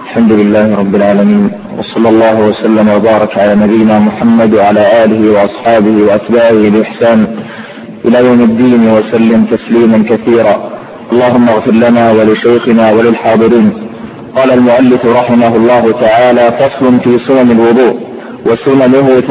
الحمد لله رب العالمين، وصلى الله وسلم وبارك على نبينا محمد وعلى آله وأصحابه وأتباعه بإحسان إلى يوم الدين، وسلم تسليما كثيرا. اللهم اغفر لنا ولشيخنا وللحاضرين. قال المؤلف رحمه الله تعالى: فصل في سنن الوضوء، وسننه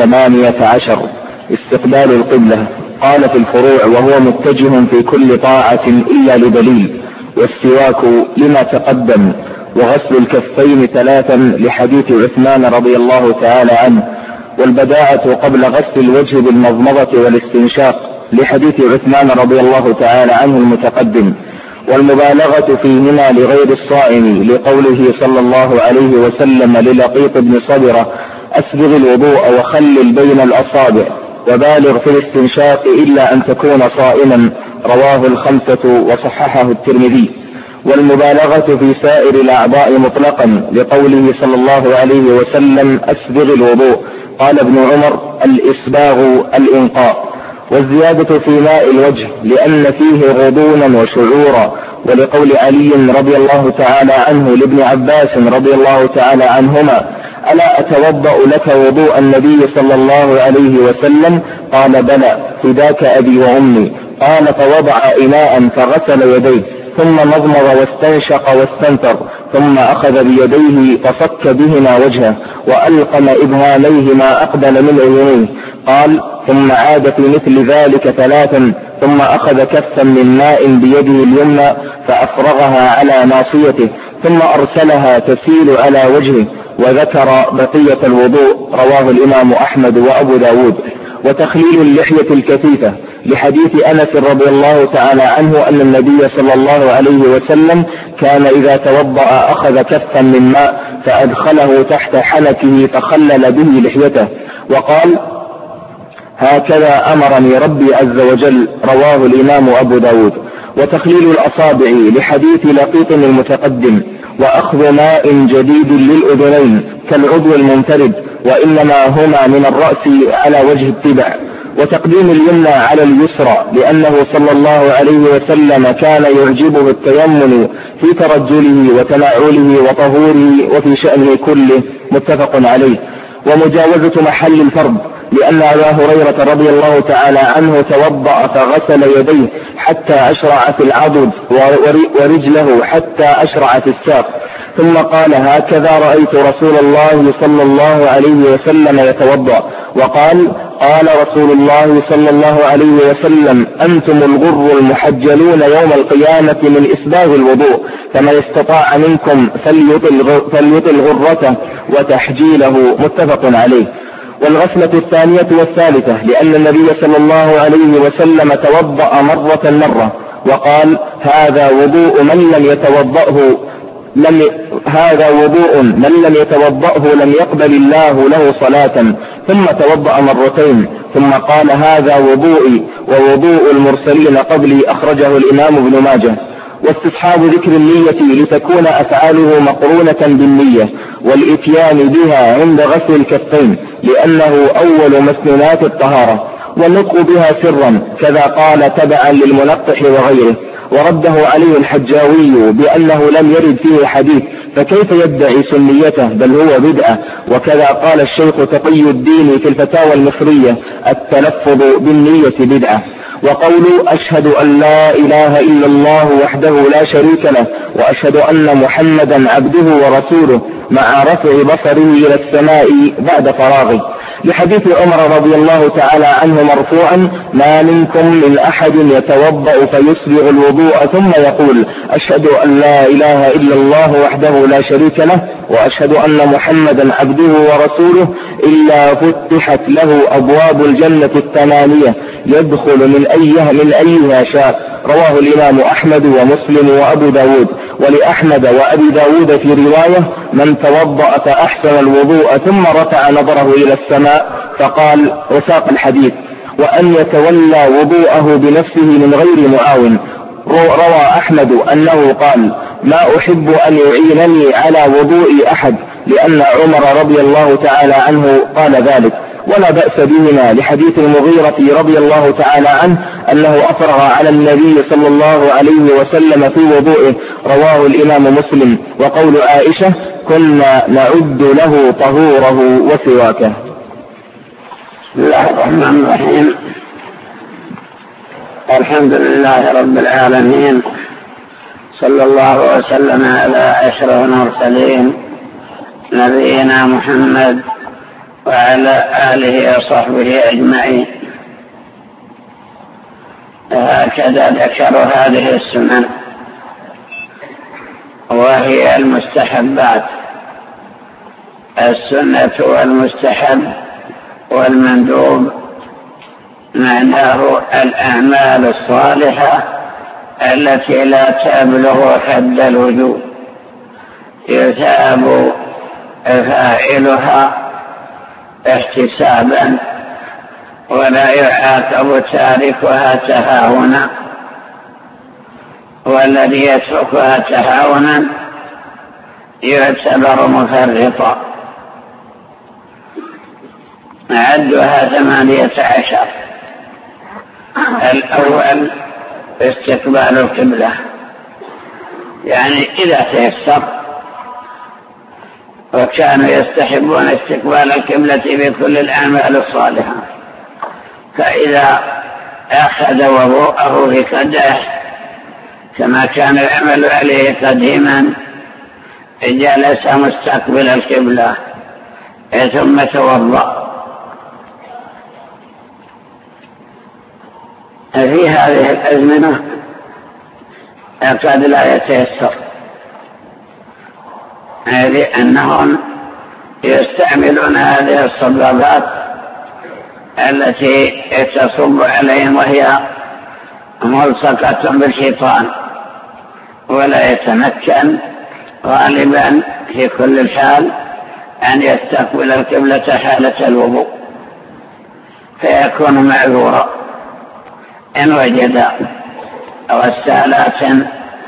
18. استقبال القبلة. قال في الفروع: وهو متجه في كل طاعة إلا لدليل، والسواك لما تقدم، وغسل الكفين 3 لحديث عثمان رضي الله تعالى عنه، والبداءة قبل غسل الوجه بالمضمضة والاستنشاق لحديث عثمان رضي الله تعالى عنه المتقدم، والمبالغة فيهما لغير الصائم لقوله صلى الله عليه وسلم للقيط بن صبرة: أسبغ الوضوء وخلل بين الأصابع، وبالغ في الاستنشاق إلا أن تكون صائما. رواه 5 وصححه الترمذي. والمبالغة في سائر الأعضاء مطلقا لقوله صلى الله عليه وسلم: أسبغ الوضوء. قال ابن عمر: الإسباغ الإنقاء. والزيادة في ماء الوجه لأن فيه غضونا وشعورا، ولقول علي رضي الله تعالى عنه لابن عباس رضي الله تعالى عنهما: ألا أتوضأ لك وضوء النبي صلى الله عليه وسلم؟ قال: بلى، فداك أبي وأمي. قال: فوضع إناء فغسل يديه، ثم مضمض واستنشق واستنثر، ثم أخذ بيديه فصك بهما وجهه، وألقم إبهاميه ما أقبل من عينيه. قال: ثم عاد في مثل ذلك 3، ثم أخذ كفا من ماء بيده اليمنى فأفرغها على ناصيته، ثم أرسلها تسيل على وجهه، وذكر بقية الوضوء. رواه الإمام أحمد وأبو داود. وتخليل اللحية الكثيفة لحديث أنس رضي الله تعالى عنه أن النبي صلى الله عليه وسلم كان إذا توضأ أخذ كفا من ماء فأدخله تحت حنكه فخلل به لحيته، وقال: هكذا أمرني ربي عز وجل. رواه الإمام أبو داود. وتخليل الأصابع لحديث لقيط المتقدم. وأخذ ماء جديد للأذنين كالعضو المنفرد، وإنما هما من الرأس على وجه التبع. وتقديم اليمنى على اليسرى لأنه صلى الله عليه وسلم كان يعجبه التيمم في ترجله وتناوله وطهوره وفي شأنه كله. متفق عليه. ومجاوزة محل الفرض لأن أبا هريرة رضي الله تعالى عنه توضأ فغسل يديه حتى أشرع في العضد ورجله حتى أشرع في الساق، ثم قال: هكذا رأيت رسول الله صلى الله عليه وسلم يتوضأ. وقال: قال رسول الله صلى الله عليه وسلم: أنتم الغر المحجلون يوم القيامة من إسباغ الوضوء، فمن استطاع منكم فليطل غرته وتحجيله. متفق عليه. والغسلة 2 والثالثة لأن النبي صلى الله عليه وسلم توضأ مرة، وقال: هذا وضوء من لم يتوضأه لم يقبل الله له صلاة. ثم توضأ 2 ثم قال: هذا وضوئي ووضوء المرسلين قبلي. أخرجه الإمام ابن ماجه. واستصحاب ذكر النية لتكون أفعاله مقرونة بالنية، والإتيان بها عند غسل الكفين لأنه أول مسنونات الطهارة، والنطق بها سرا كذا قال تبعا للمنقح وغيره. ورده عليه الحجاوي بأنه لم يرد فيه حديث، فكيف يدعي سنيته؟ بل هو بدعة. وكذا قال الشيخ تقي الدين في الفتاوى المصرية: التلفظ بالنية بدعة. وقول: أشهد أن لا إله إلا الله وحده لا شريك له، وأشهد أن محمدا عبده ورسوله، مع رفع بصره إلى السماء بعد فراغه، لحديث عمر رضي الله تعالى عنه مرفوعا: ما منكم من أحد يتوضأ فيسبغ الوضوء ثم يقول: أشهد أن لا إله إلا الله وحده لا شريك له، وأشهد أن محمدا عبده ورسوله، إلا فتحت له أبواب الجنة 8 يدخل من أيها شاء. رواه الإمام أحمد ومسلم وأبو داود. ولأحمد وأبي داود في رواية: من توضأ فأحسن الوضوء ثم رفع نظره إلى السماء فقال. وساق الحديث: وأن يتولى وضوءه بنفسه من غير معاون. روى أحمد أنه قال: ما أحب أن يعينني على وضوء أحد، لأن عمر رضي الله تعالى عنه قال ذلك. ولا بأس بهما لحديث المغيرة رضي الله تعالى عنه أنه أفرغ على النبي صلى الله عليه وسلم في وضوئه. رواه الإمام مسلم. وقول عائشة: قلنا نعد له طهوره وسواكه. بسم الله الرحمن الرحيم. الحمد لله رب العالمين، صلى الله وسلم على أشرف المرسلين نبينا محمد وعلى آله وصحبه أجمعين. هكذا ذكر هذه السنن، وهي المستحبات. السنة والمستحب والمندوب معناه الأعمال الصالحة التي لا تبلغ حد الوجوب، يثاب فاعلها احتسابا ولا يعاقب تاركها تهاونا، والذي يتركها تهاونا يعتبر مفرطا. عدها 18. الأول استقبال القبلة، يعني إذا تيسر، وكانوا يستحبون استقبال القبلة بكل الأعمال الصالحة. فإذا أخذ وضوءه في قدح كما كان يعمل عليه قديما، جلس مستقبل القبلة ثم توضأ. في هذه الأزمنة قد لا يتيسر، لأنهم يستعملون هذه الصبابات التي تصب عليهم وهي ملصقة بالشيطان، ولا يتمكن غالبا في كل الحال أن يستقبل القبلة حالة الوضوء، فيكون معذورا إن وجد غسالات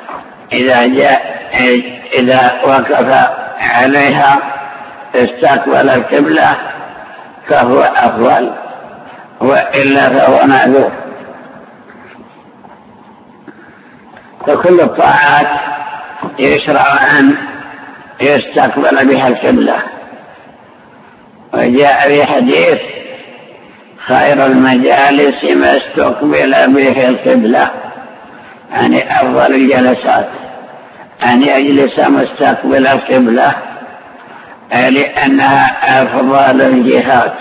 إذا وقف عليها استقبل القبلة فهو أفضل، وإلا فهو معذور. فكل الطاعات يشرع أن يستقبل بها القبلة. وجاء في حديث: خير المجالس ما استقبل به القبلة، يعني أفضل الجلسات أن يجلس مستقبل القبلة، لأنها أفضل الجهات.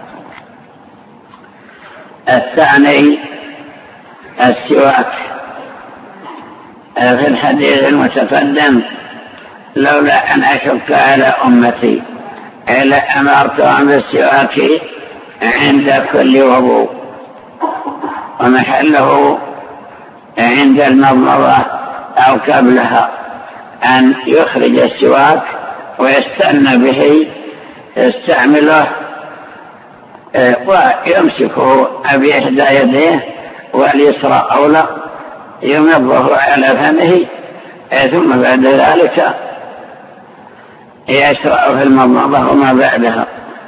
الثاني السواك. في الحديث المتقدم: لولا أن أشق على أمتي لأمرتهم بالسواك عند كل وضوء، ومحله عند المضمضة أو قبلها، أن يخرج السواك ويستنى به، يستعمله ويمسكه بإحدى يديه واليسرى أولى، يمضه على فمه، ثم بعد ذلك يشرع في المضمضة وما بعدها.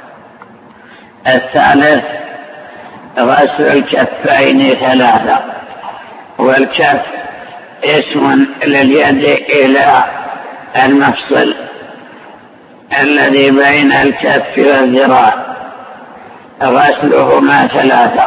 الثالث غسل الكفين 3. والكف اسم لليد إلى المفصل الذي بين الكف والذراع، غسلهما 3،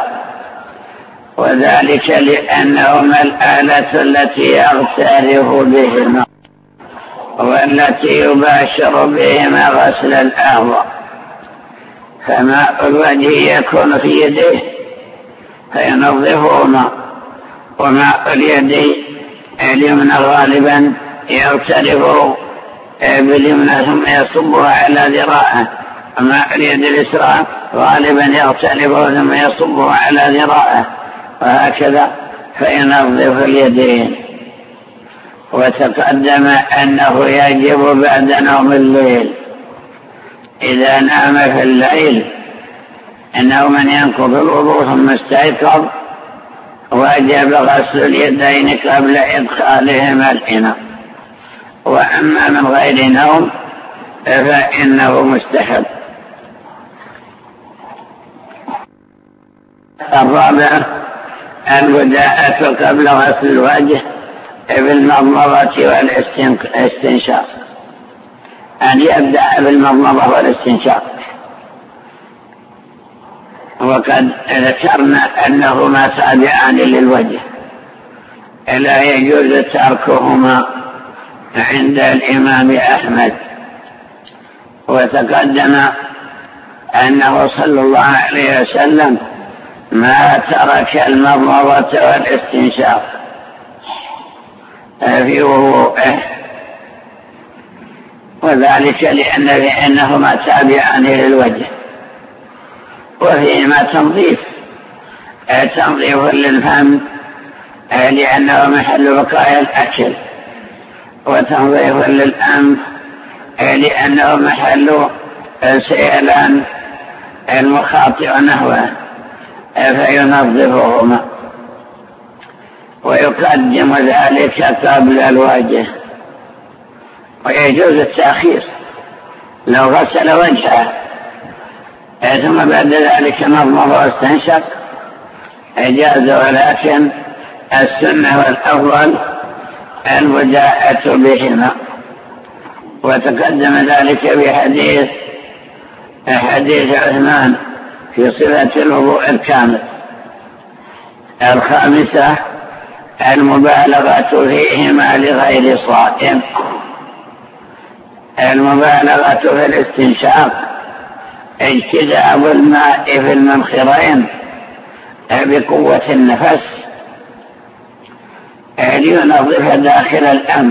وذلك لأنهما الآلة التي يغترف بهما والتي يباشر بهما غسل الأعضاء. فماء الوجه يكون في يديه فينظفهما، وماء اليد اليمنى غالبا يغترف باليمنى ثم يصبها على ذراعه، وماء اليد اليسرى غالبا يغترف ثم يصبها على ذراعه، وهكذا فينظف اليدين. وتقدم أنه يجب بعد نوم الليل، إذا نام في الليل أنه من ينقض الوضوء ثم استيقظ وجب غسل اليدين قبل إدخالهما الإناء. وأما من غير نوم فإنه مستحب. الرابع البداءة قبل غسل الوجه بالمضمضة والاستنشاق، أن أن يبدأ بالمضمضة والاستنشاق. وقد ذكرنا أنهما تابعان للوجه، لا يجوز تركهما عند الإمام أحمد. وتقدم أنه صلى الله عليه وسلم ما ترك المضمضة والاستنشاق في وضوءه، وذلك لأنهما تابعان للوجه، وفيهما تنظيف للفم لأنه محل بقايا الأكل، وتنظيف للأنف لأنه محل سيلان المخاطئ نحوه فينظفهما، ويقدم ذلك قبل الوجه. ويجوز التأخير لو غسل وجهه ثم بعد ذلك مضمض واستنشق جاز، ولكن السنة والأفضل البداءة بهما. وتقدم ذلك بحديث عثمان في صفة الوضوء الكامل. الخامسة المبالغة فيهما لغير صائم. المبالغة في الاستنشاق اجتذاب الماء في المنخرين بقوة النفس لينظف داخل الأنف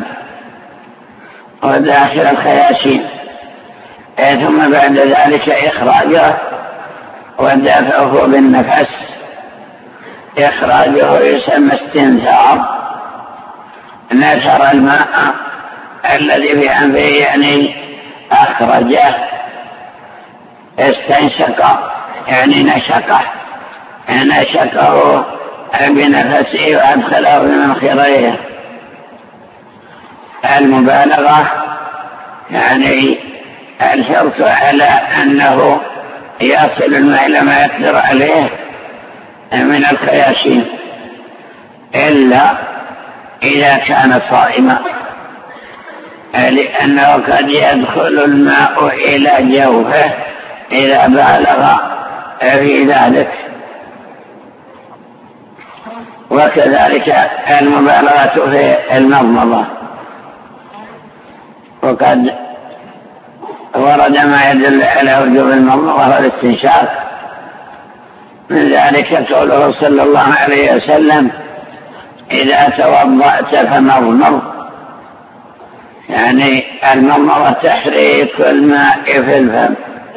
وداخل الخياشيم، ثم بعد ذلك إخراجه ودفعه بالنفس. إخراجه يسمى استنثار، نثر الماء الذي في أنفه يعني أخرجه. استنشق يعني نشقه بنفسه وأدخله بمنخريه. المبالغة يعني الحرص على أنه يصل الماء إلى ما يقدر عليه من الخياشيم، إلا إذا كان صائما، لأنه قد يدخل الماء إلى جوفه إذا بالغ في ذلك. وكذلك المبالغة في المضمضة. وقد ورد ما يدل على وجوب المضمضة والاستنشاق، من ذلك قوله صلى الله عليه وسلم إذا توضأت فمضمض، يعني المضمضة تحريك الماء في الفم.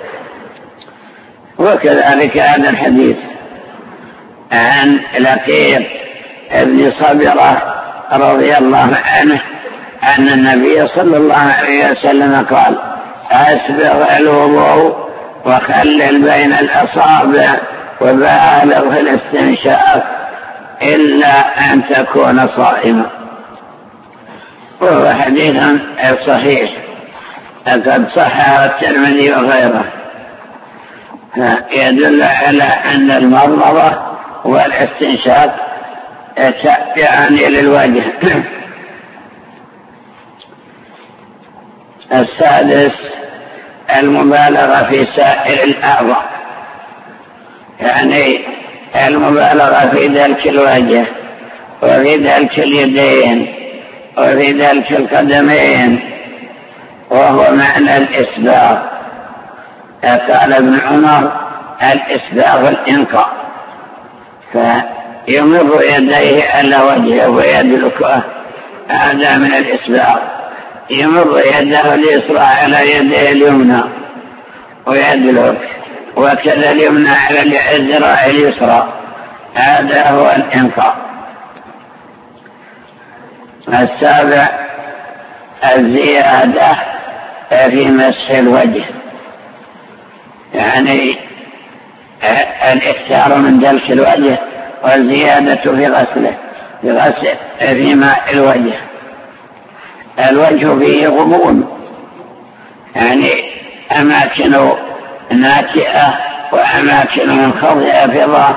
وكذلك هذا الحديث عن لقيط ابن صبرة رضي الله عنه أن النبي صلى الله عليه وسلم قال أسبغ الوضوء وخلل بين الأصابع وبالغ في الاستنشاق إلا أن تكون صائما. وهو حديث صحيح قد صححه الترمذي وغيره، يدل على أن المضمضة والاستنشاق تابعان للوجه. السادس المبالغة في سائر الأعضاء، يعني المبالغة في دلك الوجه وفي دلك اليدين وفي دلك القدمين، وهو معنى الإسباغ. قال ابن عمر الإسباغ الإنقاء، فيمر يديه على وجهه ويدلكه، هذا من الإسباغ. يمر يده اليسرى على يده اليمنى ويدلك، وكذا اليمنى على الذراع اليسرى، هذا هو الإنقاء. السابع الزيادة في مسح الوجه، يعني الإكثار من دلك الوجه والزيادة في غسله في ماء الوجه. الوجه فيه غضون، يعني أماكن ناتئة وأماكن منخفضة في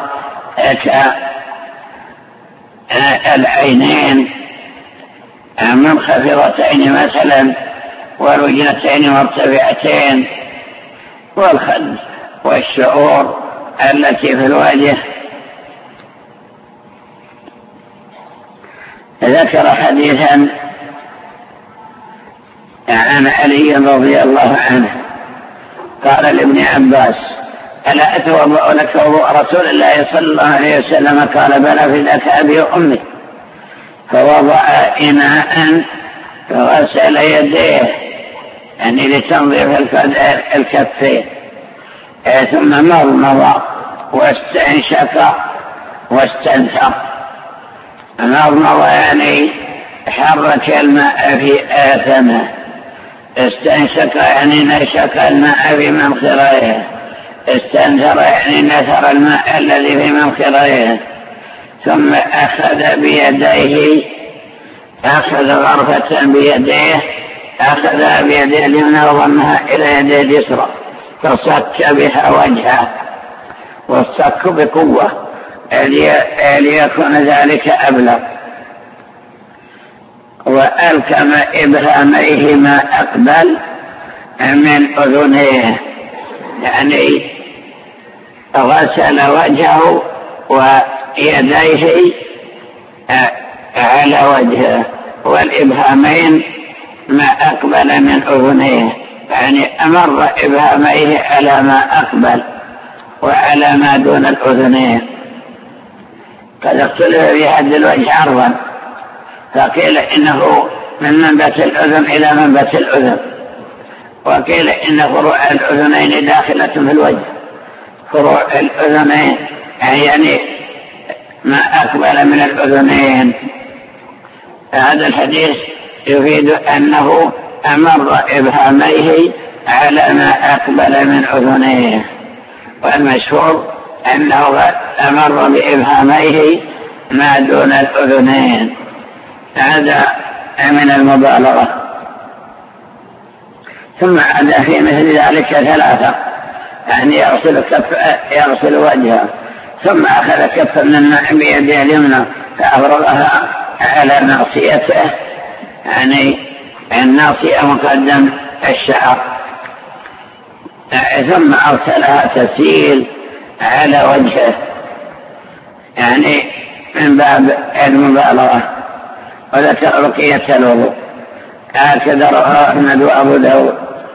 كالعينين منخفضتين مثلا، والوجنتين مرتفعتين والخد والشعور التي في الوجه. ذكر حديثا عن علي رضي الله عنه قال لابن عباس: ألا أتوضأ لك وضوء رسول الله صلى الله عليه وسلم؟ قال: بلى، فداك أبي وأمي. فوضع إناء فغسل يديه يعني لتنظيف الكفين، ثم مضمض واستنشق واستنثر. مضمض يعني حرك الماء في آثمه، استنشق يعني نشق الماء في منخريه، استنثر يعني نثر الماء الذي في منخريه. ثم أخذ بيديه، أخذ غرفة بيديه، أخذها بيديه اليمنى وضمها إلى يديه اليسرى فصك بها وجهه، والصك بقوة ليكون ذلك أبلغ. وألكم إبهاميه ما أقبل من أذنيه، يعني غسل وجهه ويديه على وجهه، والإبهامين ما أقبل من أذنيه، يعني أمر إبهاميه على ما أقبل وعلى ما دون الأذنين. قد اختلف في حد الوجه عرضا، فقيل إنه من منبت الأذن إلى منبت الأذن، وقيل إن فروع الأذنين داخلة في الوجه. فروع الأذنين يعني ما أقبل من الأذنين. هذا الحديث يفيد أنه أمر إبهاميه على ما أقبل من أذنيه، والمشهور أنه أمر بإبهاميه ما دون الأذنين، هذا من المبالغة. ثم عاد في مثل ذلك ثلاثة، يعني يغسل وجهه، ثم أخذ كفا من الماء بيده اليمنى فأفرغها على ناصيته، يعني الناصية مقدم الشعر، ثم أرسلها تسيل على وجهه، يعني من باب المبالغة. وذكر بقية الوضوء، هكذا رواه أحمد وأبو داود.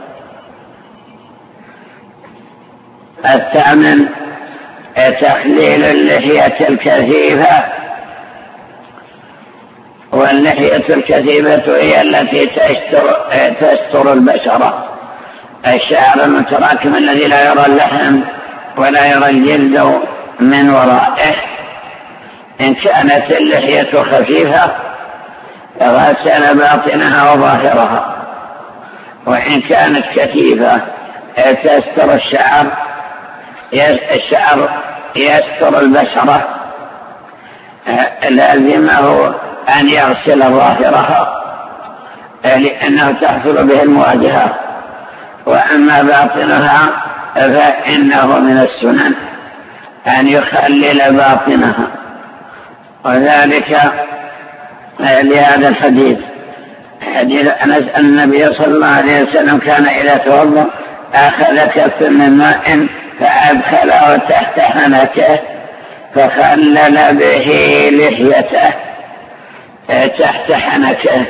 الثامن تخليل اللحية الكثيفة. واللحية الكثيفة هي التي تستر البشرة، الشعر المتراكم الذي لا يرى اللحم ولا يرى الجلد من ورائه. إن كانت اللحية خفيفة غسل باطنها وظاهرها، وإن كانت كثيفة تستر الشعر يستر البشرة لازمه أن يغسل ظاهرها لأنه تحصل به المواجهة، وأما باطنها فإنه من السنن أن يخلل باطنها. وذلك لهذا الحديث، حديث أنس أن النبي صلى الله عليه وسلم كان إذا توضأ أخذ كف من ماء فأدخله تحت حنكه فخلل به لحيته تحت حنكه.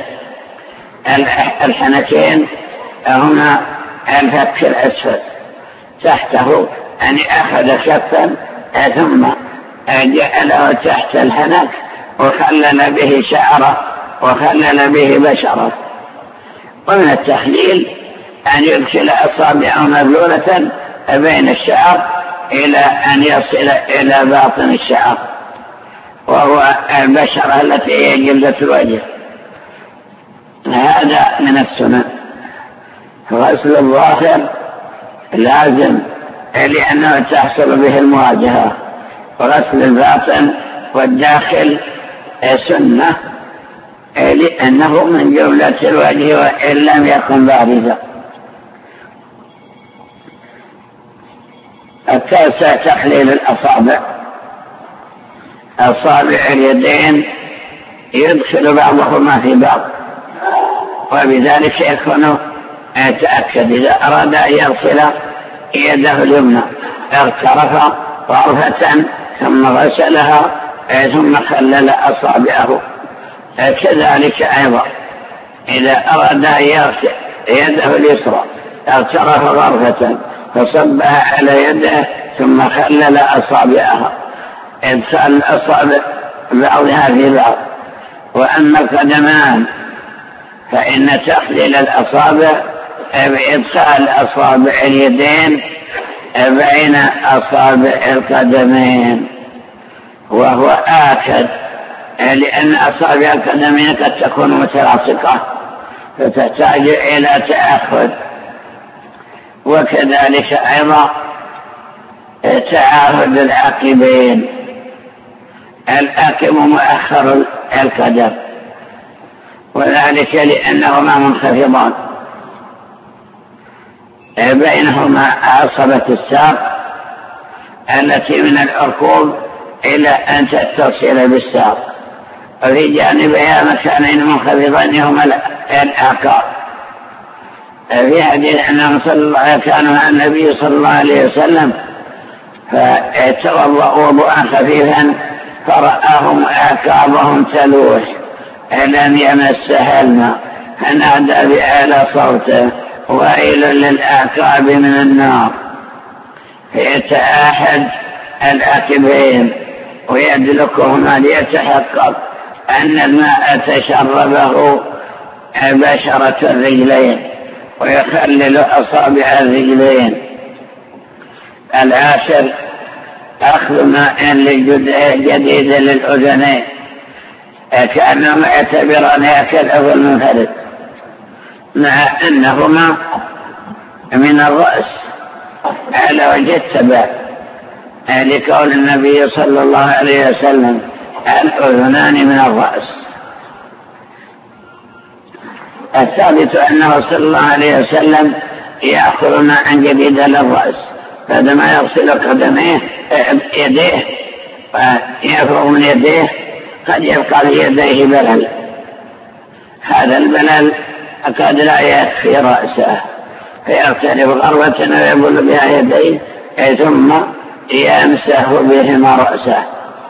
الحنكين هما الفك الأسفل، تحته يعني أخذ كفا ثم جعله تحت الحنك وخلل به شعره وخلل به بشره. ومن التخليل أن يدخل أصابعه مبلولة بين الشعر إلى أن يصل إلى باطن الشعر، وهو البشرة التي هي جلدة الوجه. هذا من السنن. غسل الظاهر لازم لأنه تحصل به المواجهة، وغسل الباطن والداخل سنة لأنه من جملة الوجه وإن لم يكن بارزا. التاسع تخليل الأصابع. أصابع اليدين يدخل بعضهما في بعض، وبذلك يكون تأكد إذا أراد أن يغسل يده اليمنى اغترف غرفة ثم غسلها ثم خلل أصابعه. كذلك أيضا إذا أراد أن يغسل يده اليسرى اغترف غرفة فصبها على يده ثم خلل أصابعها، إدخال الأصابع بعضها في بعض. وأما القدمان فإن تخليل الأصابع بإدخال أصابع اليدين بين أصابع القدمين، وهو آكد لأن أصابع القدمين قد تكون متلاصقة فتحتاج إلى تأخذ. وكذلك أيضا تعاهد العقبين، العقب مؤخر القدم، وذلك لأنهما منخفضان بينهما عصبة الساق التي من العقوب إلى أن تتصل بالساق، وفي جانبها مكانين منخفضين هما الأعقاب. في حديث أنهم كانوا مع النبي صلى الله عليه وسلم فتوضأوا وضوءا خفيفا فرآهم أعقابهم تلوح لم يمسها الماء فنادى بأعلى صوته: ويل للأعقاب من النار. فيتعاهد العقبين ويدلكهما ليتحقق أن الماء تشربه بشرة الرجلين ويخلل أصابع الرجلين. العاشر أخذ ماء جديد للأذنين كأنهم يعتبرونها كالعضو المنفرد، مع أنهما من الرأس على وجه التبع، لقول النبي صلى الله عليه وسلم: الأذنان من الرأس. الثابت أنه صلى الله عليه وسلم يأخذ ماء جديد للرأس بعدما يغسل قدميه يديه ويفرغ من يديه قد يبقى في يديه بلل، هذا البلل قد لا يكفي رأسه فيغترف غربة ويبل بها يديه ثم يمسح بهما رأسه.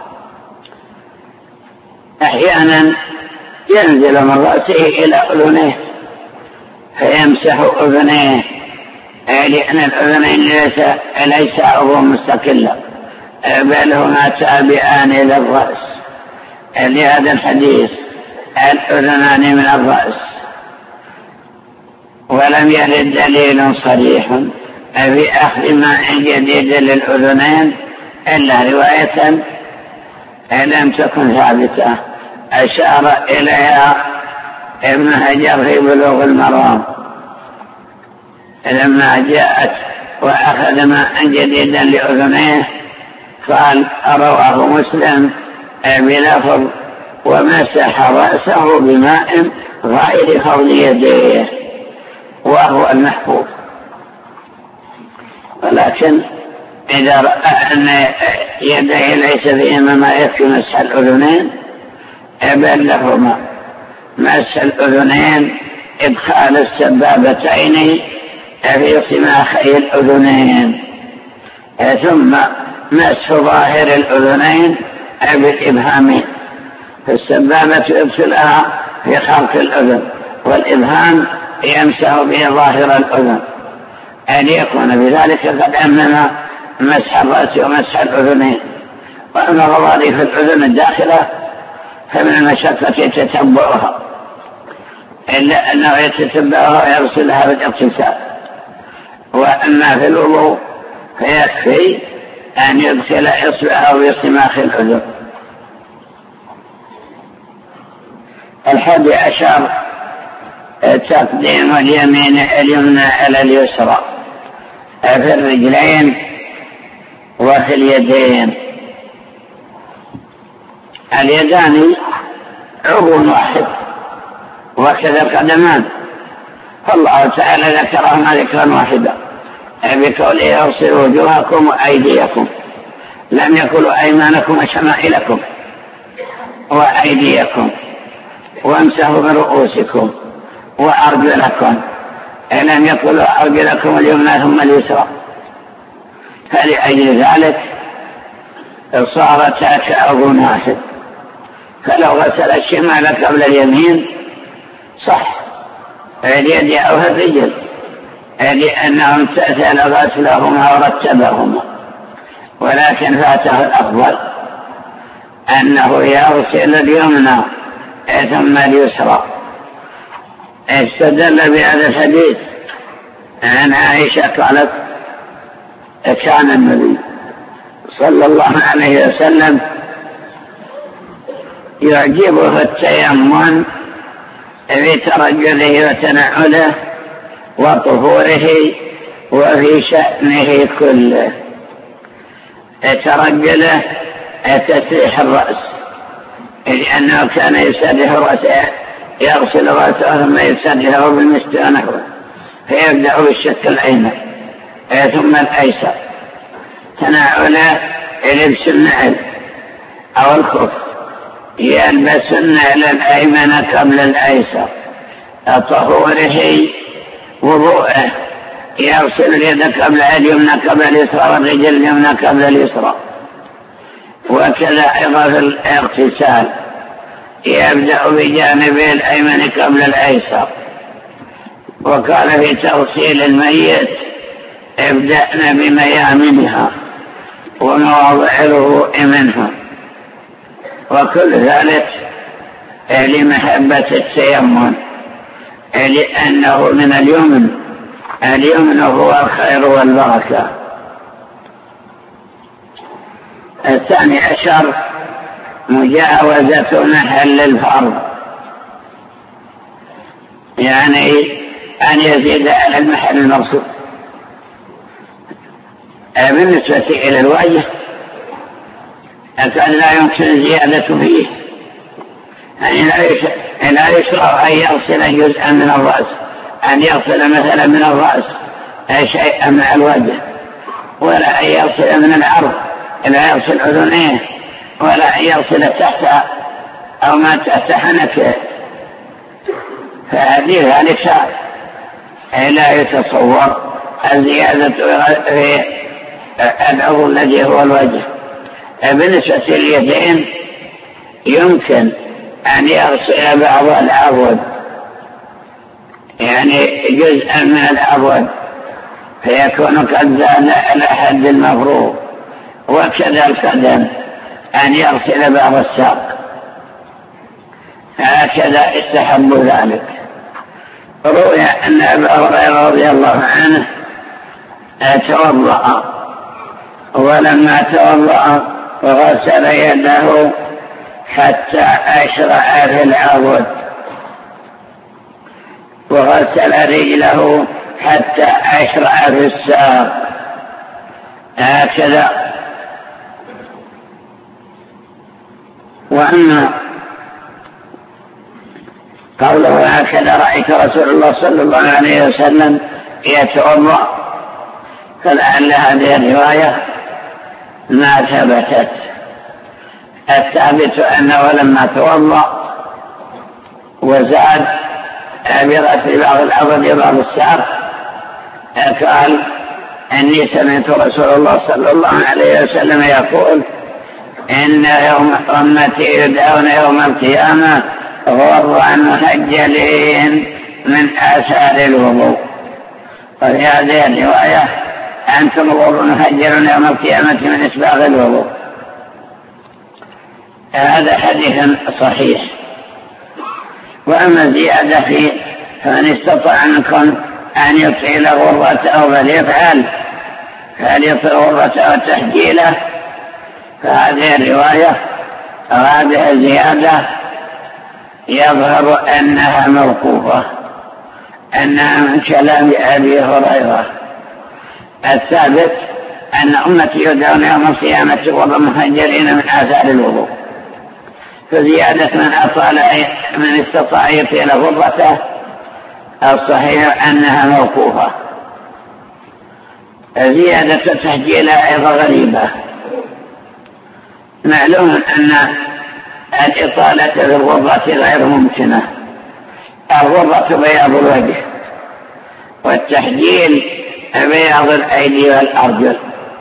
أحيانا ينزل من رأسه إلى أذنيه فيمسح أذنيه، لأن الأذنين ليس عضو مستقلا بل هما تابعان للرأس، لهذا الحديث: الأذنان من الرأس. ولم يرد دليل صريح في أخذ ماء جديد للأذنين إلا رواية لم تكن ثابتة أشار إليها ابن حجر في بلوغ المرام لما جاءت وأخذ ماء جديدا لأذنيه قال: رواه مسلم بلفظ: ومسح رأسه بماء غير فضل يديه، وهو المحفوظ. ولكن إذا رأى أن يديه ليس فيهما ما يكفي مسح الأذنين بلغهما مسح الأذنين إدخال السبابتين في صماخي الأذنين ثم مسح ظاهر الأذنين بالإبهام، فالسبابة يدخلها في خلق الأذن والإبهام يمسح به ظاهر الأذن، أن يكون بذلك قد أمم مسح الرأس ومسح الأذنين. وأما غضاريف الأذن الداخلة فمن المشقة يتتبعها، إلا أنه يتتبعها ويرسلها بالاغتسال. وأما في الوضوء فيكفي أن يدخل إصبعه في صماخ الأذن. 11 تقديم اليمين اليمنى على اليسرى في الرجلين وفي اليدين. اليدان عضو واحد وكذا القدمان، فالله تعالى ذكرهما ذكرا واحدا بقوله: يغسلوا وجوهكم وأيديكم، لم يقولوا أيمانكم وشمائلكم وأيديكم، وامسحوا برؤوسكم وأرجلكم، لم يقولوا أرجلكم اليمنى ثم اليسرى. فلأجل ذلك صارت كأرض واحد، فلو غسل الشمال قبل اليمين صح اليد أو الرجل، لأنه امتثل غسلهما ورتبهما، ولكن فاته الأفضل أنه يغسل اليمنى ثم اليسرى. استدل بهذا الحديث عن عائشة قالت كان النبي صلى الله عليه وسلم يعجبه التيمم في ترجله وتنعله وطهوره وفي شأنه كله. ترجله تسريح الرأس، لأنه كان يسرح رأسه، يغسل رأسه ثم يسرحه بالمسح ونحوه، فيبدأ بالشق الأيمن ثم الأيسر. تناوله لبس النعل أو الخف، يلبس النعل الأيمن قبل الأيسر. طهوره وضوءه، يغسل اليد قبل اليمنى قبل اليسرى، والرجل اليمنى قبل اليسرى. وكذا أيضا في الاغتسال يبدأ بجانبه الأيمن قبل الأيسر. وقال في تغسيل الميت ابدأنا بميامنها ومواضع الوضوء منها، وكل ذلك لمحبة التيمم، لأنه من اليمن هو الخير والبركة. الثاني عشر مجاوزة محل الفرض، يعني أن يزيد على المحل المقصود. بالنسبة إلى الوجه كان لا يمكن زيادة فيه، يعني لا يشرع أن يغسل جزءا من الرأس، أن يغسل مثلا من الرأس شيئا مع الوجه، ولا أن يغسل من العرض، لا يغسل أذنيه، ولا أن يغسل تحت أو ما تحت حنكه. فهذه ذلك لا يتصور الزيادة في العضو الذي هو الوجه. بالنسبة لليدين يمكن أن يغسل بعض العضد، يعني جزءا من العضد، فيكون قد زال على حد المفروض. وكذا القدم أن يغسل بعض الساق، هكذا استحب ذلك. روي أن أبا هريرة رضي الله عنه توضأ، ولما توضأ غسل يده حتى أشرع في العضد، وغسل رجله حتى أشرع في الساق، هكذا. وأما قوله هكذا رأيت رسول الله صلى الله عليه وسلم يتوضأ، فلعل هذه الرواية ما ثبتت. الثابت أنه لما توضأ وزاد برأس بعض العضد بعض الساق قال أني سمعت رسول الله صلى الله عليه وسلم يقول إن يوم أمتي يدعون يوم القيامة غرا محجلين من آثار الوضوء. وفي هذه الرواية أنتم غر محجلون يوم القيامة من إسباغ الوضوء. هذا حديث صحيح. وأما زيادة فيه فمن استطاع منكم أن يطيل غرته فليفعل، فليطيل غرته وتحجيله. فهذه الرواية هذه الزيادة يظهر أنها موقوفة، أنها من كلام أبي هريرة. الثابت أن أمتي يدعون يوم القيامة غرا محجلين من آثار الوضوء. فزيادة من استطاع يطيل غرته الصحيح أنها موقوفة. زيادة تحجيلها أيضا غريبة. معلوم أن الإطالة في الغرة غير ممكنة. الغرة بياض الوجه، والتحجيل بياض الأيدي والأرجل.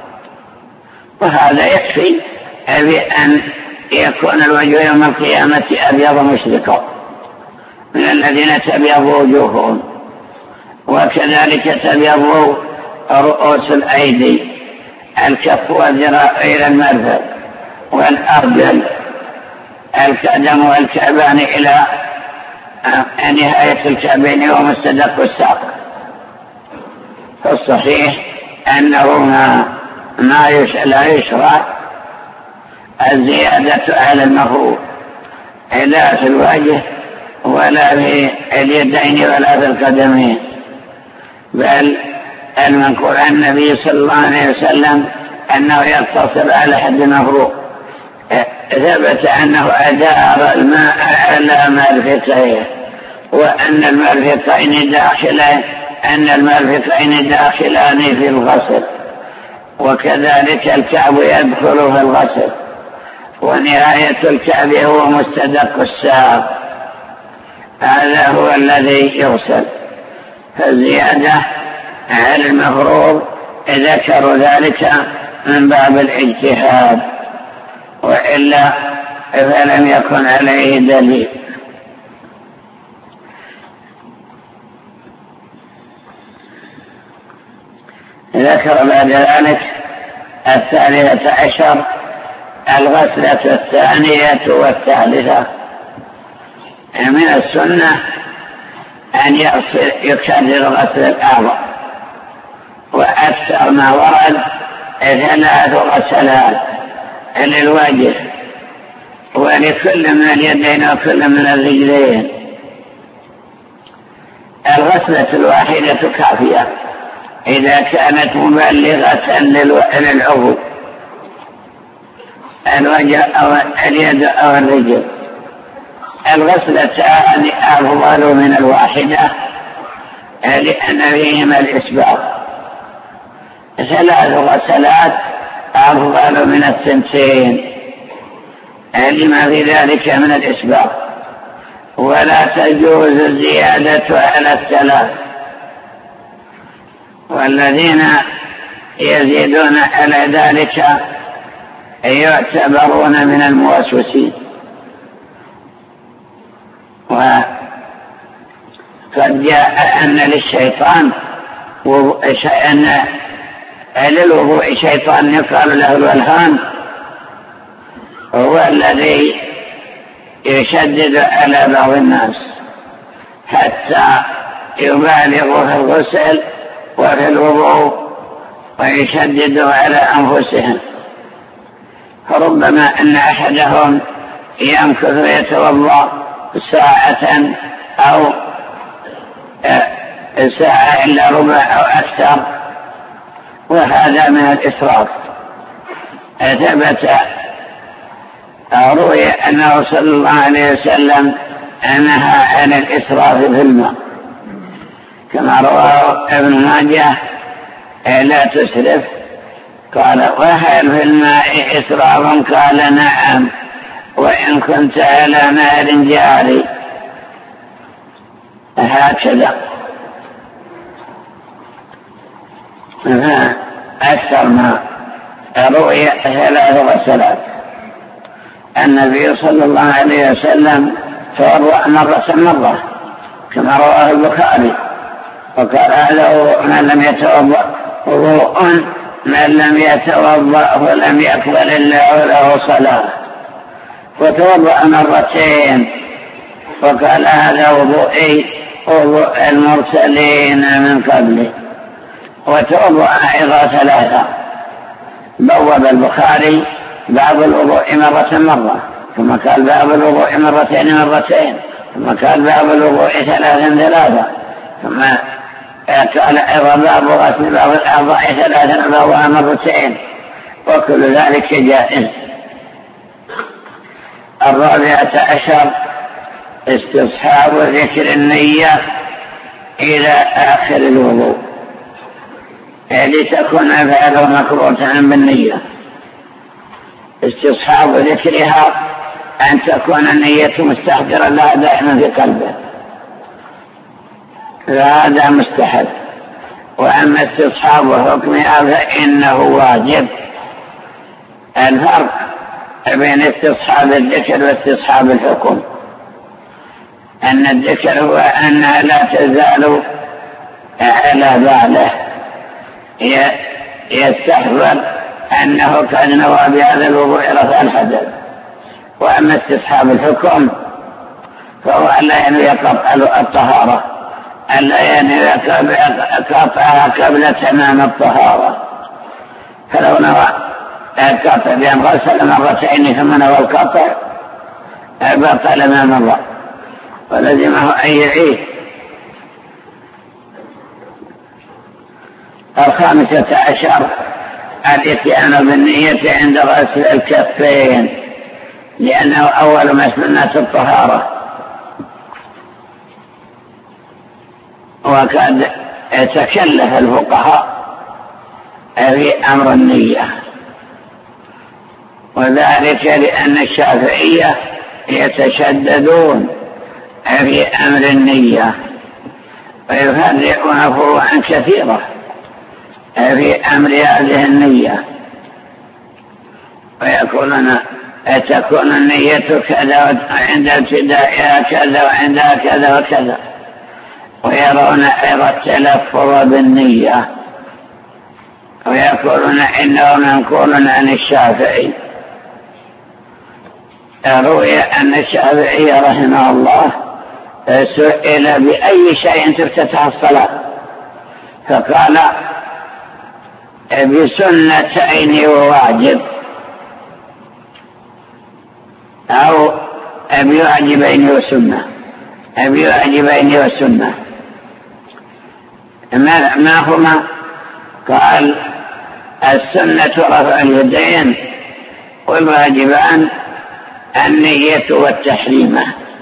وهذا يكفي بأن يكون الوجه يوم القيامة أبيض مشرقا من الذين تبيض وجوههم، وكذلك تبيض رؤوس الأيدي، الكف والذراع إلى المرفق، والأرجل القدم والكعبان إلى نهاية الكعبين ومستدق الساق. فالصحيح أنه لا يشرع الزيادة على المفروض لا في الوجه ولا في اليدين ولا في القدمين، بل المنقول عن النبي صلى الله عليه وسلم أنه يقتصر على حد المفروض. ثبت أنه أدار الماء على مرفقيه، وأن المرفقين داخلان في الغسل، وكذلك الكعب يدخل في الغسل، ونهاية الكعب هو مستدق الساق، هذا هو الذي يغسل. فالزيادة على المفروض ذكروا ذلك من باب الاجتهاد، وإلا فلم يكن عليه دليل. ذكر بعد ذلك 13 الغسلة الثانية والثالثة. من السنة أن يكرر غسل الأعضاء، وأكثر ما ورد 3 غسلات للوجه ولكل من اليدين وكل من الرجلين. الغسلة الواحدة كافية إذا كانت مبلغة للعضو، الوجه أو اليد أو الرجل. الغسلتان أفضل من الواحدة لأن فيهما الإسباغ. 3 غسلات أفضل من 2 لما في ذلك من الإسباغ، ولا تجوز الزيادة على 3. والذين يزيدون على ذلك يعتبرون من الموسوسين. وقد جاء أن للشيطان أن للوضوء شيطان يقال له الولهان، هو الذي يشدد على بعض الناس حتى يبالغوا في الغسل وفي الوضوء ويشددوا على أنفسهم. فربما أن أحدهم يمكث يتوضأ ساعة أو ساعة إلا ربع أو أكثر، وهذا من الإسراف. ثبت روي أنه صلى الله عليه وسلم نهى عن الإسراف في الماء، كما رواه ابن ماجه لا تسرف. قال: وهل في الماء إسراف؟ قال: نعم، وإن كنت على نهر جاري. هكذا. أكثر ما روي 3 غسلات. النبي صلى الله عليه وسلم توضأ مرة كما رواه البخاري، وقال: هذا من لم يتوضأ وضوء من لم يتوضأ فلم يقبل الله له صلاة. وتوضأ 2 وقال: هذا وضوئي وضوء المرسلين من قبلي. وتوضأ أيضا 3. بوب البخاري باب الوضوء مرة، ثم قال باب الوضوء مرتين، ثم قال باب الوضوء 3، ثم قال أيضا باب غسل بعض الأعضاء 3 بعضها 2، وكل ذلك جائز. 14 استصحاب ذكر النية إلى آخر الوضوء، لتكون أفعاله مكروهة بالنية. استصحاب ذكرها أن تكون النية مستحضرا لها دائما في قلبه، هذا مستحب. وأما استصحاب حكمها فإنه واجب. الفرق بين استصحاب الذكر واستصحاب الحكم أن الذكر هو أنها لا تزال على باله، يستحضر أنه قد نوى بهذا الوضوء رفع الحدث. وأما استصحاب الحكم فهو ألا ينوي قطع الطهارة، ألا ينوي قطعها قبل تمام الطهارة. فلو نوى القطع بأن غسل مرتين ثم نوى القطع بطل ما مضى ولزمه أن يعيد. 15 الاتيان بالنية عند غسل الكفين، لأنه أول مسنونات الطهارة. وقد تكلف الفقهاء في أمر النية، وذلك لأن الشافعية يتشددون في أمر النية ويفرقون فروعا كثيرة في أمر هذه النية، تكون النية كذا عند ابتدائها كذا وعندها كذا وكذا، ويرون أيضا التلفظ بالنية ويقولون إنه منقول عن الشافعي. روي أن الشافعي رحمه الله سئل بأي شيء تفتتح الصلاة فقال بسنتين وواجب أو بواجبين وسنة. بواجبين وسنة ما هما؟ قال السنة رفع اليدين، والواجبان النية والتحريمة.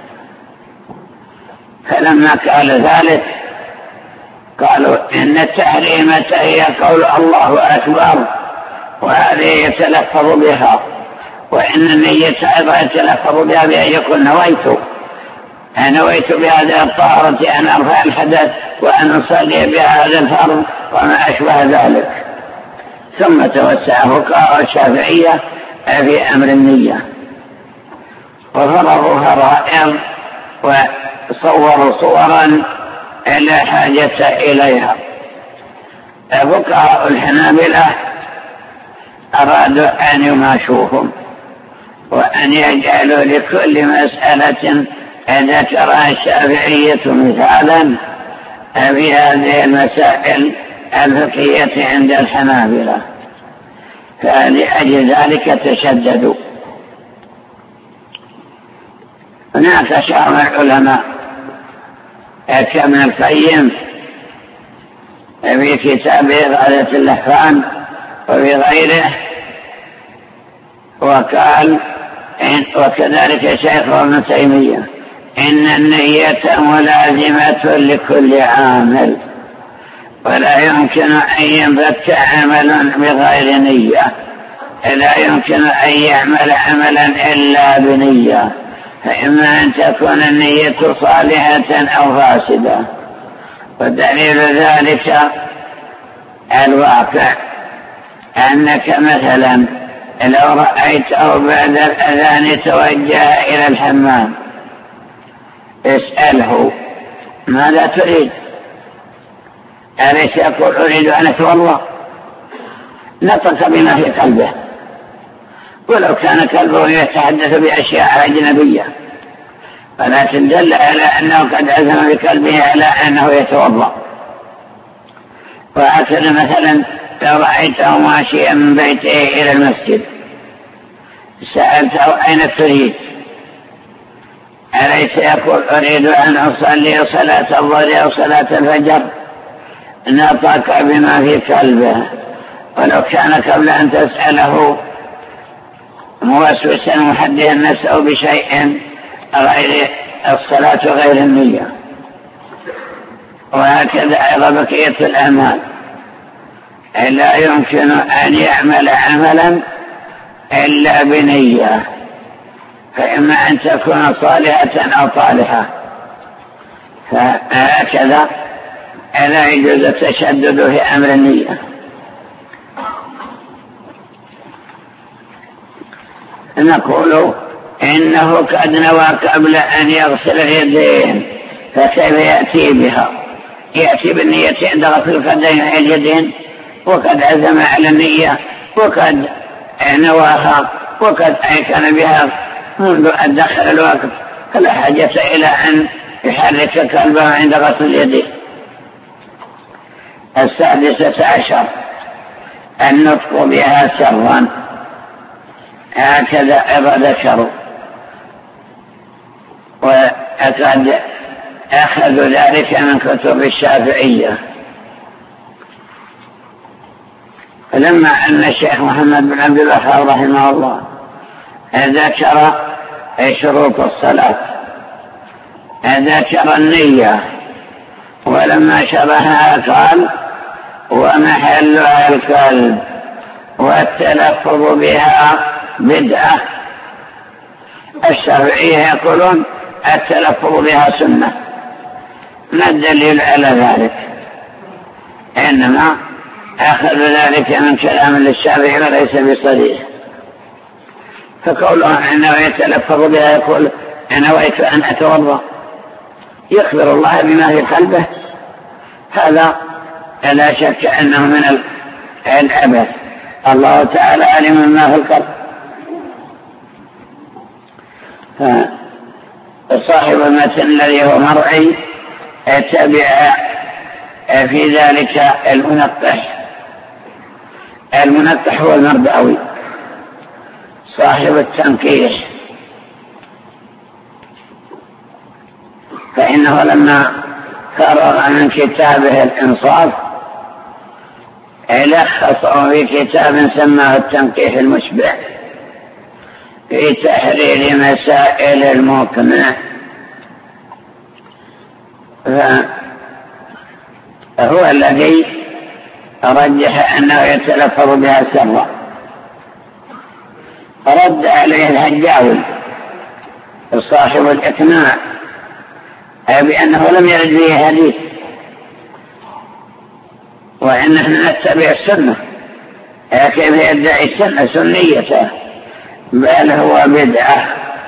فلما قال ذلك قالوا إن التحريمة هي قول الله أكبر، وهذه يتلفظ بها، وإن النية أيضا يتلفظ بها بأن يكون نويت بهذه الطهارة أن أرفع الحدث وأن أصلي بهذا الفرض وما أشبه ذلك. ثم توسع فقهاء الشافعية في أمر النية وفرضوا فرائض وصوروا صورا لا حاجة إليها. فقهاء الحنابلة أرادوا أن يماشوهم وأن يجعلوا لكل مسألة ذكرها الشافعية مثالا في هذه المسائل الفقهية عند الحنابلة، فلأجل ذلك تشددوا. هناك شعر العلماء كابن القيم في كتابه غاية اللهفان وفي غيره، وقال وكذلك شيخ ابن تيمية إن النية ملازمة لكل عامل، ولا يمكن أن ينبت عمل بغير نية، لا يمكن أن يعمل عملا إلا بنية، فإما أن تكون النية صالحة أو فاسدة. ودليل ذلك الواقع أنك مثلا لو رأيته بعد الأذان توجه إلى الحمام اسأله ماذا تريد؟ أليس يقول أريد أن أتوضأ؟ نطق بما في قلبه، ولو كان قلبه يتحدث بأشياء أجنبية، ولكن دل على أنه قد عزم بقلبه على أنه يتوضأ. وهكذا مثلا لو رأيته ماشيا من بيته إلى المسجد سألته أين تريد؟ أليس يقول أريد أن أصلي صلاة الظهر أو صلاة الفجر؟ نطق بما في قلبه، ولو كان قبل أن تسأله موسوسا محدثا نفسه بشيء غير الصلاة غير النية. وهكذا أيضا بقية الأعمال لا يمكن أن يعمل عملا إلا بنية، فإما أن تكون صالحة أو طالحة. فهكذا لا يجوز التشدد في أمر النية. نقول إنه قد نوى قبل أن يغسل اليدين، فكيف يأتي بها؟ يأتي بالنية عند غسل اليدين، وقد عزم على النية، وقد نواها، وقد أيقن بها منذ أن دخل الوقت، فلا حاجة إلى أن يحرك قلبه عند غسل اليدين. 16 النطق بها سرا، هكذا أيضا ذكروا، وقد أخذوا ذلك من كتب الشافعية. فلما أن الشيخ محمد بن عبد الوهاب رحمه الله ذكر شروط الصلاة، ذكر النية، ولما شرحها قال ومحلها القلب والتلفظ بها بدعة. الشافعية يقولون التلفظ بها سنة. ما الدليل على ذلك؟ إنما أخذ ذلك من كلام للشافعي وليس بصريح. فقوله أنه يتلفظ بها يقول أنا نويت أن أتوضأ، يخبر الله بما في قلبه، هذا لا شك أنه من العبث. الله تعالى علم ما في القلب. صاحب المتن الذي هو مرعي تبع في ذلك المنقح هو المرداوي صاحب التنقيح، فإنه لما فرغ من كتابه الإنصاف لخصه في كتاب سماه التنقيح المشبع في تحرير مسائل المقنع. فهو الذي رجح أنه يتلفظ بها سرا. رد عليه الهجاوي صاحب الإقناع بأنه لم يرد به حديث، وإننا نتبع السنة، كيف يدعي السنة سنيته، بل هو بدعة.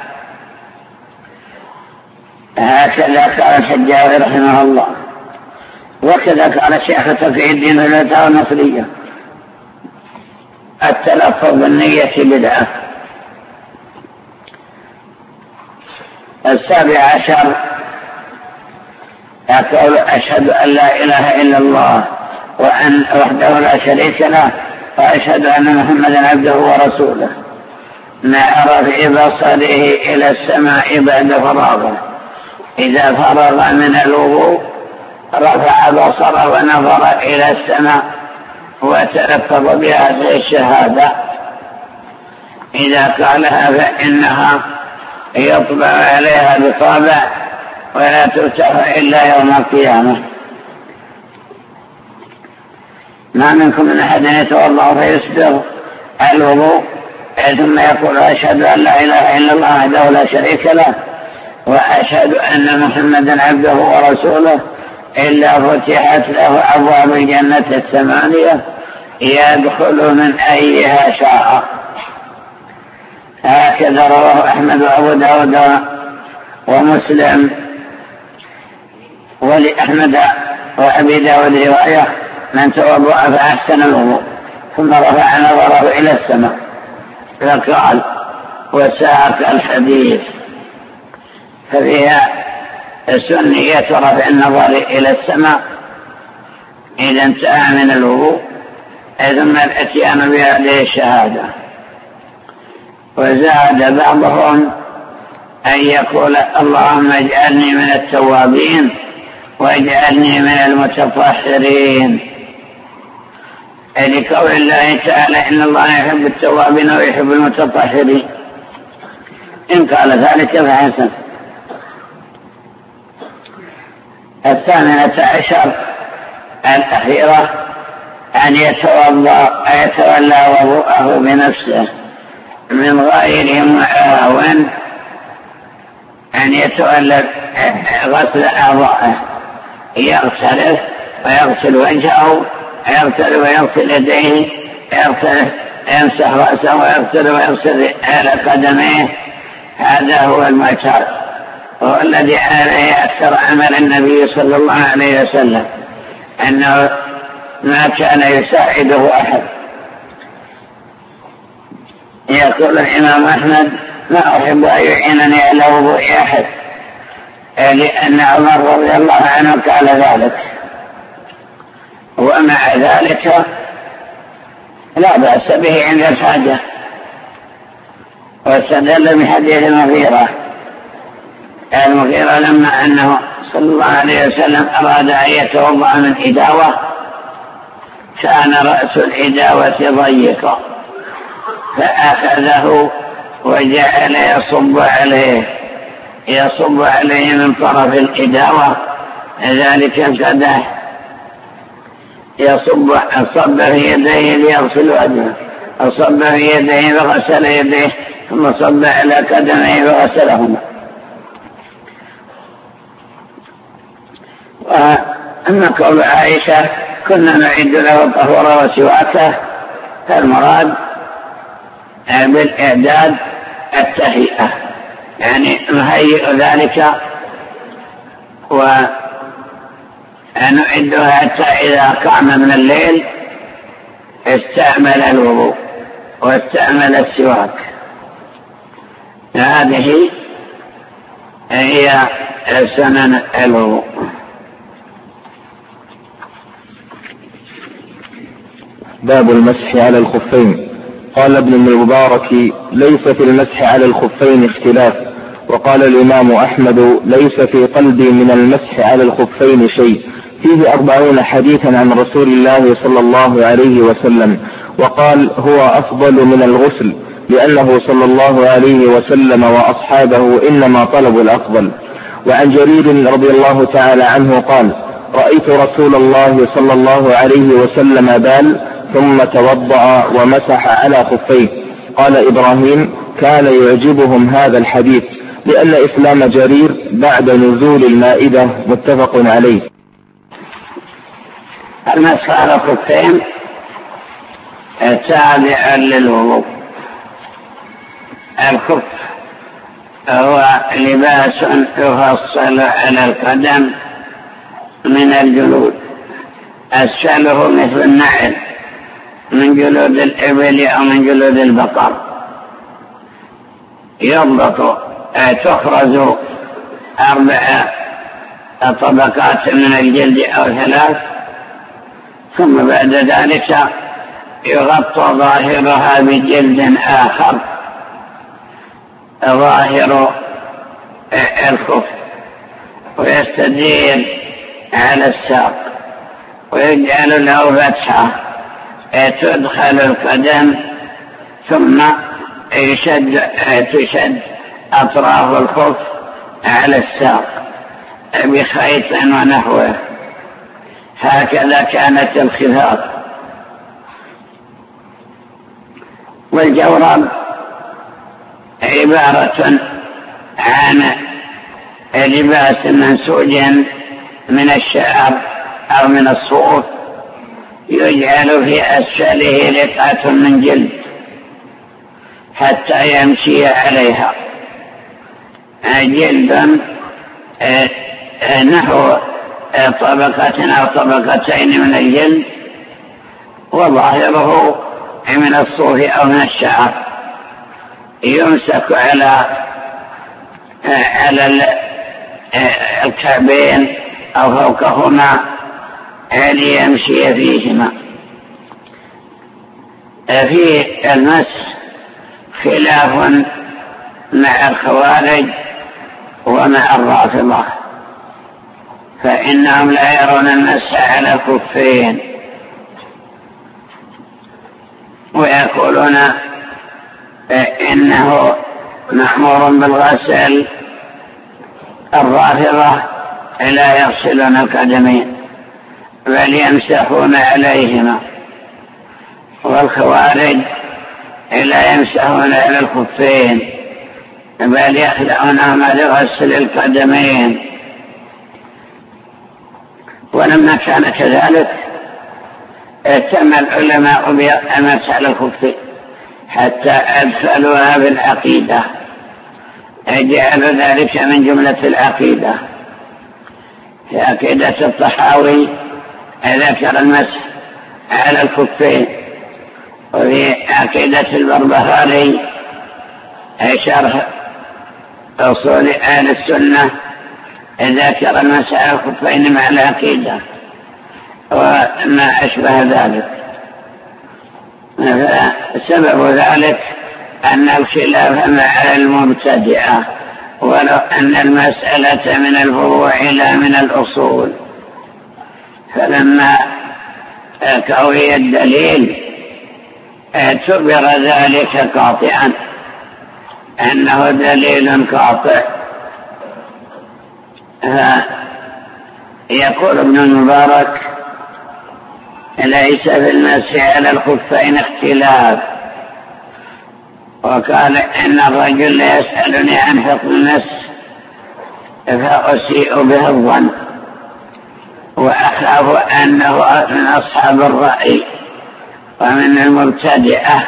هكذا قال الحجاوي رحمه الله، وكذا قال الشيخ تقي الدين الفتاوى النصرية التلفظ بالنية بدعة. 17 يقول أشهد أن لا إله إلا الله وأن وحده لا شريك له، وأشهد أن محمدا عبده ورسوله. نظر في بصره إلى السماء بعد فراغه، إذا فرغ من الوضوء رفع بصره ونظر إلى السماء وتلفظ بهذه الشهادة. إذا قالها فإنها يطبع عليها بطابع ولا تفتح إلا يوم القيامة. ما منكم من أحد يتوضأ فيسبغ الوضوء ثم يقول أشهد أن لا إله إلا الله وحده لا شريك له وأشهد أن محمدا عبده ورسوله إلا فتحت له أبواب الجنة 8 يدخل من أيها شاء. هكذا رواه أحمد وأبو داود ومسلم، ولأحمد وأبي داود رواية من توضأ فأحسن الوضوء ثم رفع نظره إلى السماء فقال وساق الحديث، ففيها سنية رفع النظر إلى السماء إذا انتهى من الوضوء، ثم الاتيان بهذه الشهادة. وزاد بعضهم أن يقول اللهم اجعلني من التوابين واجعلني من المتطهرين، لقول الله تعالى إن الله يحب التوابين ويحب المتطهرين. إن قال ذلك فحسن. 18 الأخيرة أن يتولى وضوءه بنفسه من غير معاون، أن يتولى غسل أعضائه، يغترف ويغسل وجهه، يغسل ويغسل يديه، يمسح رأسه ويغسل ويغسل على قدميه. هذا هو المعتاد، هو الذي عليه أكثر عمل النبي صلى الله عليه وسلم، أنه ما كان يساعده أحد. يقول الإمام أحمد: ما أحب أن يعينني على وضوء أحد، لأن عمر رضي الله عنه قال ذلك. ومع ذلك لا بأس به عند الحاجة. واستدل بحديث المغيرة لما أنه صلى الله عليه وسلم أراد أن يتوضأ من إداوة، كان رأس الإداوة ضيقا، فأخذه وجعل يصب عليه من طرف الإداوة ذلك القدح، صب في يديه ليغسل وجهه، صب في يديه فغسل يديه، ثم صب على قدميه فغسلهما. وأما قول عائشة: كنا نعد له الطهور وسواكه، فالمراد بالإعداد التهيئة، يعني نهيئ ذلك ونعدها حتى إذا قام من الليل استعمل الوضوء واستعمل السواك. هذه هي سنن الوضوء. باب المسح على الخفين. قال ابن المبارك: ليس في المسح على الخفين اختلاف. وقال الإمام أحمد: ليس في قلبي من المسح على الخفين شيء. فيه 40 حديثا عن رسول الله صلى الله عليه وسلم. وقال: هو أفضل من الغسل، لأنه صلى الله عليه وسلم وأصحابه إنما طلبوا الأفضل. وعن جرير رضي الله تعالى عنه قال: رأيت رسول الله صلى الله عليه وسلم بال ثم توضأ ومسح على خفيه. قال إبراهيم: كان يعجبهم هذا الحديث، لأن إسلام جرير بعد نزول المائدة. متفق عليه. المسح على الخفين تابع للوضوء. الخف هو لباس يفصل على القدم من الجلود، أسفله مثل النعل من جلود الإبل أو من جلود البقر، يضبط تخرج 4 طبقات من الجلد أو 3، ثم بعد ذلك يغطى ظاهرها بجلد آخر ظاهر الخف، ويستدير على الساق ويجعل له فتحة تدخل القدم، ثم تشد أطراف الخف على الساق بخيط ونحوه. هكذا كانت الخفاف. والجورب عبارة عن لباس منسوج من الشعر أو من الصوف، يجعل في أسفله لقعة من جلد حتى يمشي عليها، جلد نحو طبقة أو طبقتين من الجلد، وظاهره من الصوف أو من الشعر، يمسك على الكعبين أو فوقهما ليمشي فيهما. في المسح خلاف مع الخوارج ومع الرافضة، فإنهم لا يرون المسح على الخفين، ويقولون إنه مأمور بالغسل. الرافضة لا يغسلون القدمين بل يمسحون عليهما، والخوارج لا يمسحون على الخفين بل يخلعونهما لغسل القدمين. ولما كان كذلك اهتم العلماء بالمسح على الخف حتى أدخلوها بالعقيدة، جعلوا ذلك من جملة العقيدة. في عقيدة الطحاوي ذكر المسح على الخفين، وفي عقيدة البربهاري شرح أصول أهل السنة ذكر المسح على الخفين مع العقيدة وما أشبه ذلك. سبب ذلك أن الخلاف مع المبتدعة، ولو أن المسألة من الفروع لا من الأصول، فلما قوي الدليل اعتبر ذلك قاطعا أنه دليل قاطع. يقول ابن المبارك: ليس في المسح على الخفين اختلاف. وقال: إن الرجل يسألني عن حكم المسح فأسيء به الظن وأخاف أنه من أصحاب الرأي ومن المبتدئة.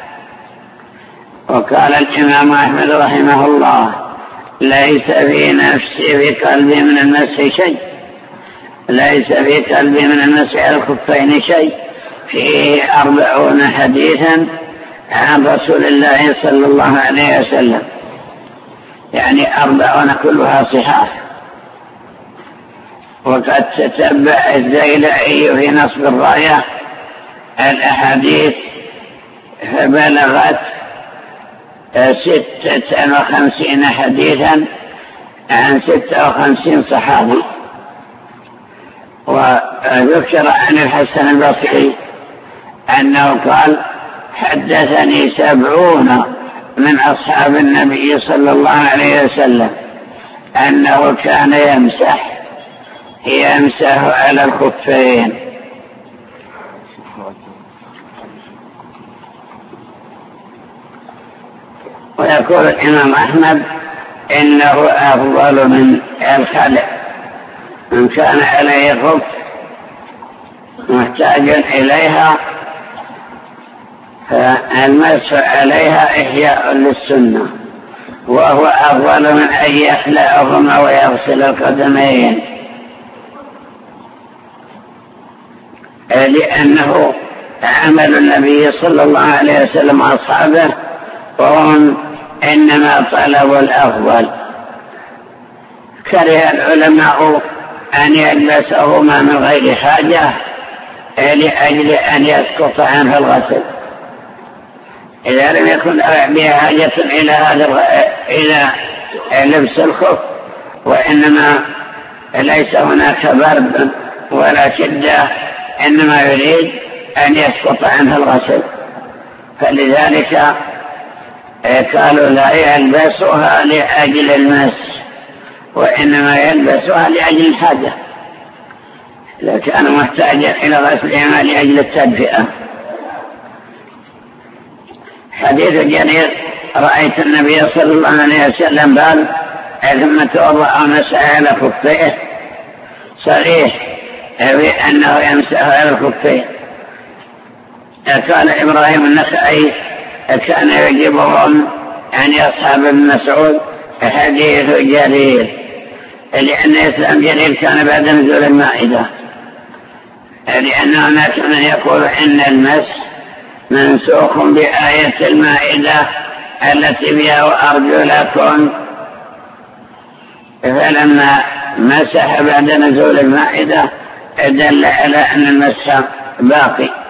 وقال الإمام أحمد رحمه الله: ليس في نفسي في قلبي من المسح شيء، ليس في قلبي من المسح على الخفين شيء، فيه 40 حديثا عن رسول الله صلى الله عليه وسلم، يعني 40 كلها صحاح. وقد تتبع الزيلعي في نصب الراية الأحاديث فبلغت 56 حديثا عن 56 صحابي. وذكر عن الحسن البصري أنه قال: حدثني 70 من أصحاب النبي صلى الله عليه وسلم أنه كان يمسح على الخفين. ويقول الإمام أحمد: إنه أفضل من الخلع، من كان عليه خف محتاج إليها فالمسح عليها إحياء للسنة، وهو أفضل من أن يخلعهما ويغسل القدمين، لأنه عمل النبي صلى الله عليه وسلم وأصحابه، وهم إنما طلبوا الأفضل. كره العلماء أن يلبسهما من غير حاجة لأجل أن يسقط عنه الغسل، إذا لم يكن به حاجة إلى لبس الخف، وإنما ليس هناك برد ولا شدة، إنما يريد أن يسقط عنه الغسل، فلذلك قالوا لا يلبسها لأجل المس، وإنما يلبسها لأجل الحاجة، إذا كان محتاجا إلى غسلهما لأجل التدفئة. حديث جرير: رأيت النبي صلى الله عليه وسلم قال: ثم توضأ ومسح على خفيه، صريح بأنه يمسح على الخفين. قال إبراهيم النخعي: كان يعجبهم أن يصحب ابن مسعود حديث جرير، لأن إسلام جرير كان بعد نزول المائدة، لأن هناك من يقول إن المس منسوخ بآية المائدة التي بها وأرجلكم، فلما مسح بعد نزول المائدة دل على أن المسح باقي.